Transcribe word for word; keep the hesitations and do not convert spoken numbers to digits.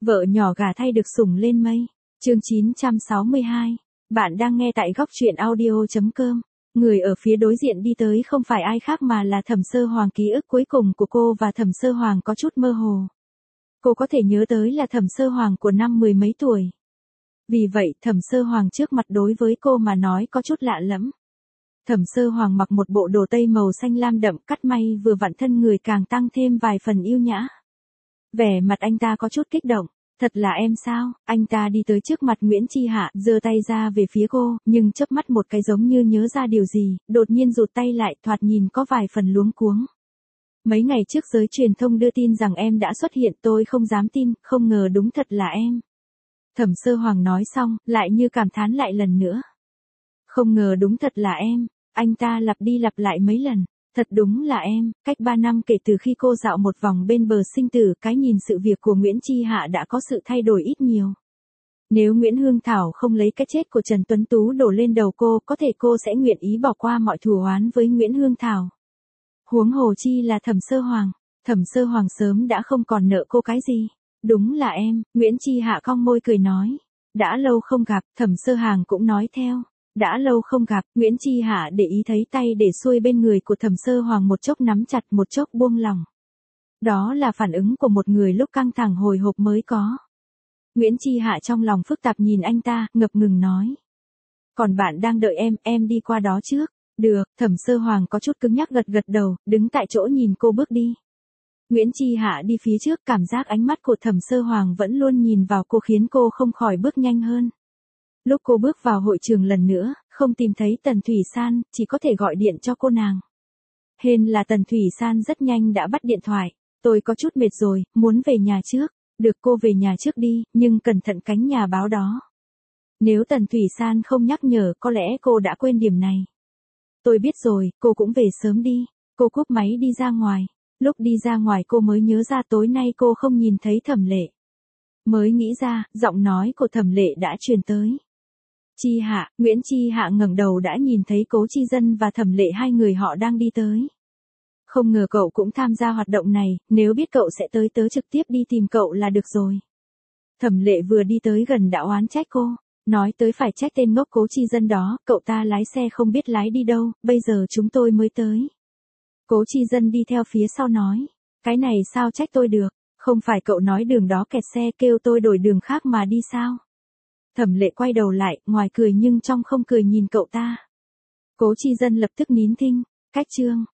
Vợ nhỏ gả thay được sủng lên mây. Chương chín trăm sáu mươi hai. Bạn đang nghe tại góc truyện audio chấm com. Người ở phía đối diện đi tới không phải ai khác mà là Thẩm Sơ Hoàng. Ký ức cuối cùng của cô và Thẩm Sơ Hoàng có chút mơ hồ. Cô có thể nhớ tới là Thẩm Sơ Hoàng của năm mười mấy tuổi. Vì vậy Thẩm Sơ Hoàng trước mặt đối với cô mà nói có chút lạ lẫm. Thẩm Sơ Hoàng mặc một bộ đồ tây màu xanh lam đậm, cắt may vừa vặn, thân người càng tăng thêm vài phần yêu nhã. Vẻ mặt anh ta có chút kích động. Thật là em sao? Anh ta đi tới trước mặt Nguyễn Chi Hạ, giơ tay ra về phía cô, nhưng chớp mắt một cái giống như nhớ ra điều gì, đột nhiên rụt tay lại, thoạt nhìn có vài phần luống cuống. Mấy ngày trước giới truyền thông đưa tin rằng em đã xuất hiện, tôi không dám tin, không ngờ đúng thật là em. Thẩm Sơ Hoàng nói xong, lại như cảm thán lại lần nữa. Không ngờ đúng thật là em. Anh ta lặp đi lặp lại mấy lần. Thật đúng là em. Cách ba năm kể từ khi cô dạo một vòng bên bờ sinh tử, cái nhìn sự việc của Nguyễn Chi Hạ đã có sự thay đổi ít nhiều. Nếu Nguyễn Hương Thảo không lấy cái chết của Trần Tuấn Tú đổ lên đầu cô, có thể cô sẽ nguyện ý bỏ qua mọi thù oán với Nguyễn Hương Thảo. Huống hồ chi là Thẩm Sơ Hoàng. Thẩm Sơ Hoàng sớm đã không còn nợ cô cái gì. Đúng là em. Nguyễn Chi Hạ cong môi cười nói. Đã lâu không gặp. Thẩm Sơ Hàng cũng nói theo. Đã lâu không gặp. Nguyễn Chi Hạ để ý thấy tay để xuôi bên người của Thẩm Sơ Hoàng một chốc nắm chặt, một chốc buông lỏng. Đó là phản ứng của một người lúc căng thẳng hồi hộp mới có. Nguyễn Chi Hạ trong lòng phức tạp nhìn anh ta, ngập ngừng nói. Còn bạn đang đợi em, em đi qua đó trước. Được. Thẩm Sơ Hoàng có chút cứng nhắc gật gật đầu, đứng tại chỗ nhìn cô bước đi. Nguyễn Chi Hạ đi phía trước, cảm giác ánh mắt của Thẩm Sơ Hoàng vẫn luôn nhìn vào cô khiến cô không khỏi bước nhanh hơn. Lúc cô bước vào hội trường lần nữa, không tìm thấy Tần Thủy San, chỉ có thể gọi điện cho cô nàng. Hên là Tần Thủy San rất nhanh đã bắt điện thoại. Tôi có chút mệt rồi, muốn về nhà trước. Được, cô về nhà trước đi, nhưng cẩn thận cánh nhà báo đó. Nếu Tần Thủy San không nhắc nhở, có lẽ cô đã quên điểm này. Tôi biết rồi, cô cũng về sớm đi. Cô cúp máy đi ra ngoài. Lúc đi ra ngoài cô mới nhớ ra tối nay cô không nhìn thấy Thẩm Lệ. Mới nghĩ ra, giọng nói của Thẩm Lệ đã truyền tới. Chi Hạ. Nguyễn Chi Hạ ngẩng đầu đã nhìn thấy Cố Chi Dân và Thẩm Lệ, hai người họ đang đi tới. Không ngờ cậu cũng tham gia hoạt động này, nếu biết cậu sẽ tới, tớ trực tiếp đi tìm cậu là được rồi. Thẩm Lệ vừa đi tới gần đã oán trách cô, nói tới phải trách tên ngốc Cố Chi Dân đó, cậu ta lái xe không biết lái đi đâu, bây giờ chúng tôi mới tới. Cố Chi Dân đi theo phía sau nói, cái này sao trách tôi được, không phải cậu nói đường đó kẹt xe kêu tôi đổi đường khác mà đi sao? Thẩm Lệ quay đầu lại, ngoài cười nhưng trong không cười nhìn cậu ta. Cố Chi Dân lập tức nín thinh, cách chương.